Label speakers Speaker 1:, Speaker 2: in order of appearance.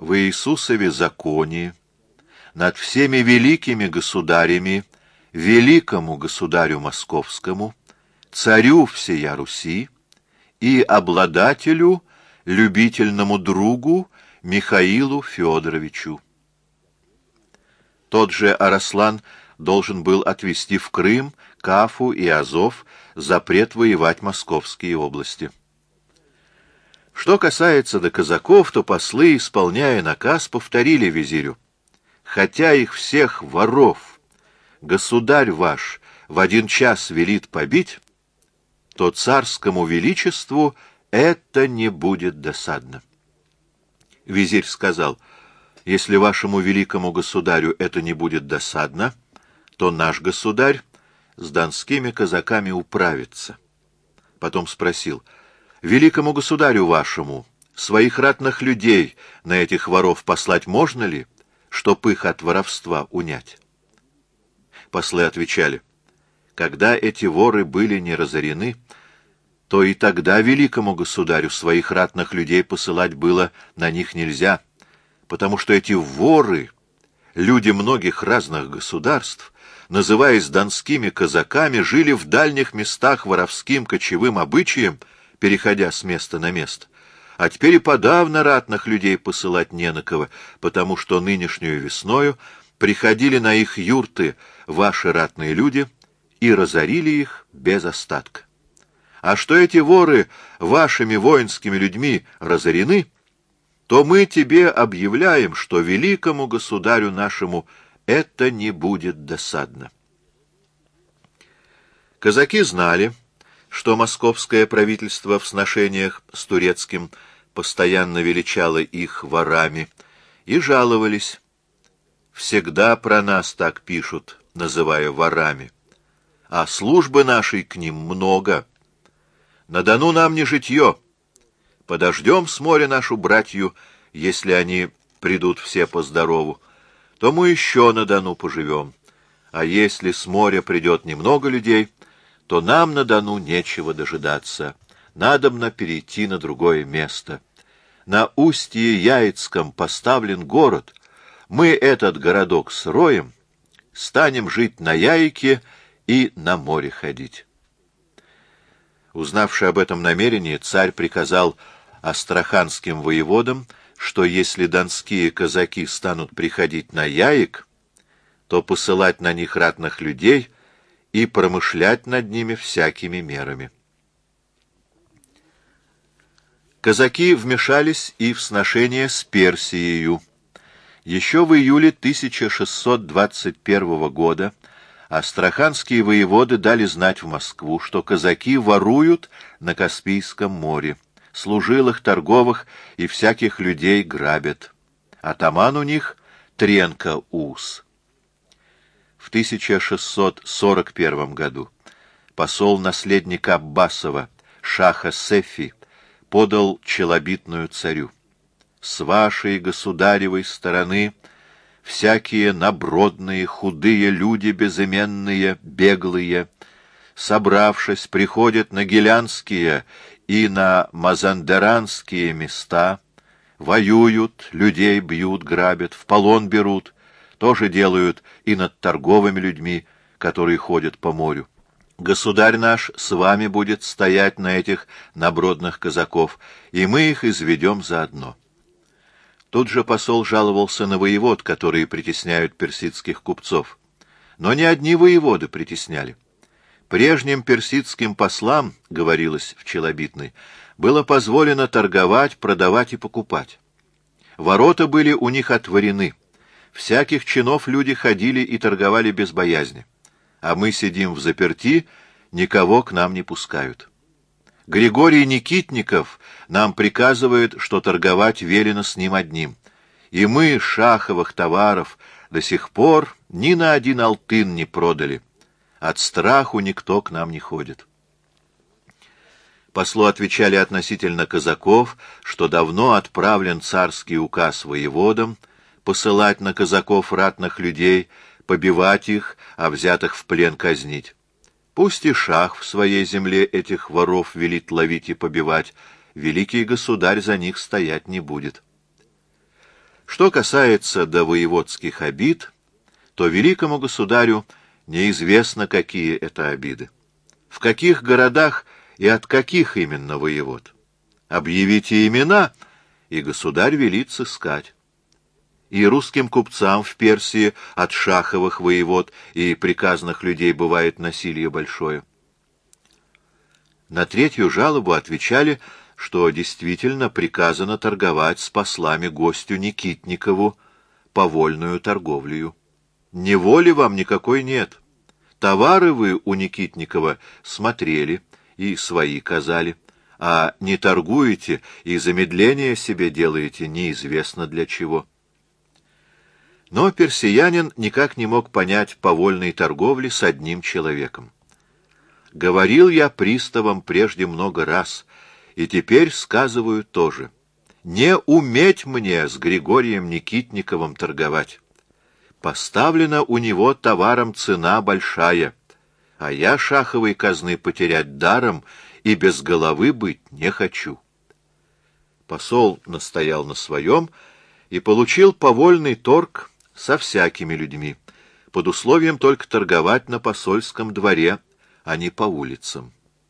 Speaker 1: в Иисусове законе, над всеми великими государями, великому государю московскому, царю всея Руси и обладателю, любительному другу Михаилу Федоровичу. Тот же Араслан должен был отвести в Крым, Кафу и Азов запрет воевать московские области. Что касается до казаков, то послы, исполняя наказ, повторили визирю: «Хотя их всех воров государь ваш в 1 час велит побить, то царскому величеству это не будет досадно». Визирь сказал: «Если вашему великому государю это не будет досадно, то наш государь с донскими казаками управится». Потом спросил: «Великому государю вашему своих ратных людей на этих воров послать можно ли, чтоб их от воровства унять?» Послы отвечали: «Когда эти воры были не разорены, то и тогда великому государю своих ратных людей посылать было на них нельзя, потому что эти воры, люди многих разных государств, называясь донскими казаками, жили в дальних местах воровским кочевым обычаем, переходя с места на место. А теперь и подавно ратных людей посылать не на кого, потому что нынешнюю весною приходили на их юрты ваши ратные люди и разорили их без остатка. А что эти воры вашими воинскими людьми разорены, то мы тебе объявляем, что великому государю нашему это не будет досадно». Казаки знали, что московское правительство в сношениях с турецким постоянно величало их ворами, и жаловались: «Всегда про нас так пишут, называя ворами, а службы нашей к ним много. На Дону нам не житье. Подождем с моря нашу братью, если они придут все по здорову, то мы еще на Дону поживем. А если с моря придет немного людей, то нам на Дону нечего дожидаться. Надобно перейти на другое место. На устье Яицком поставлен город. Мы этот городок сроем, станем жить на Яике и на море ходить». Узнавший об этом намерении, царь приказал астраханским воеводам, что если донские казаки станут приходить на Яик, то посылать на них ратных людей и промышлять над ними всякими мерами. Казаки вмешались и в сношение с Персией. Еще в июле 1621 года астраханские воеводы дали знать в Москву, что казаки воруют на Каспийском море, служилых, торговых и всяких людей грабят. Атаман у них Тренко Ус. В 1641 году посол наследника Аббасова, шаха Сефи, подал челобитную царю: «С вашей государевой стороны всякие набродные, худые люди безыменные, беглые, собравшись, приходят на гелянские и на мазандеранские места, воюют, людей бьют, грабят, в полон берут, тоже делают и над торговыми людьми, которые ходят по морю. Государь наш с вами будет стоять на этих набродных казаков, и мы их изведем заодно». Тут же посол жаловался на воевод, которые притесняют персидских купцов. Но не одни воеводы притесняли. Прежним персидским послам, говорилось в челобитной, было позволено торговать, продавать и покупать. Ворота были у них отворены. Всяких чинов люди ходили и торговали без боязни. А мы сидим в заперти, никого к нам не пускают. Григорий Никитников нам приказывает, что торговать велено с ним одним. И мы шаховых товаров до сих пор ни на 1 алтын не продали. От страху никто к нам не ходит. Послу отвечали относительно казаков, что давно отправлен царский указ воеводам посылать на казаков ратных людей, побивать их, а взятых в плен казнить. Пусть и шах в своей земле этих воров велит ловить и побивать, великий государь за них стоять не будет. Что касается до воеводских обид, то великому государю неизвестно, какие это обиды. В каких городах и от каких именно воевод. Объявите имена, и государь велит сыскать. И русским купцам в Персии от шаховых воевод и приказных людей бывает насилие большое. На третью жалобу отвечали, что действительно приказано торговать с послами гостю Никитникову повольную торговлею. Неволи вам никакой нет. Товары вы у Никитникова смотрели и свои казали, а не торгуете и замедление себе делаете неизвестно для чего. Но персиянин никак не мог понять повольной торговли с одним человеком. Говорил я приставам прежде много раз, и теперь сказываю тоже. Не уметь мне с Григорием Никитниковым торговать. Поставлена у него товаром цена большая, а я шаховой казны потерять даром и без головы быть не хочу. Посол настоял на своем и получил повольный торг со всякими людьми, под условием только торговать на посольском дворе, а не по улицам.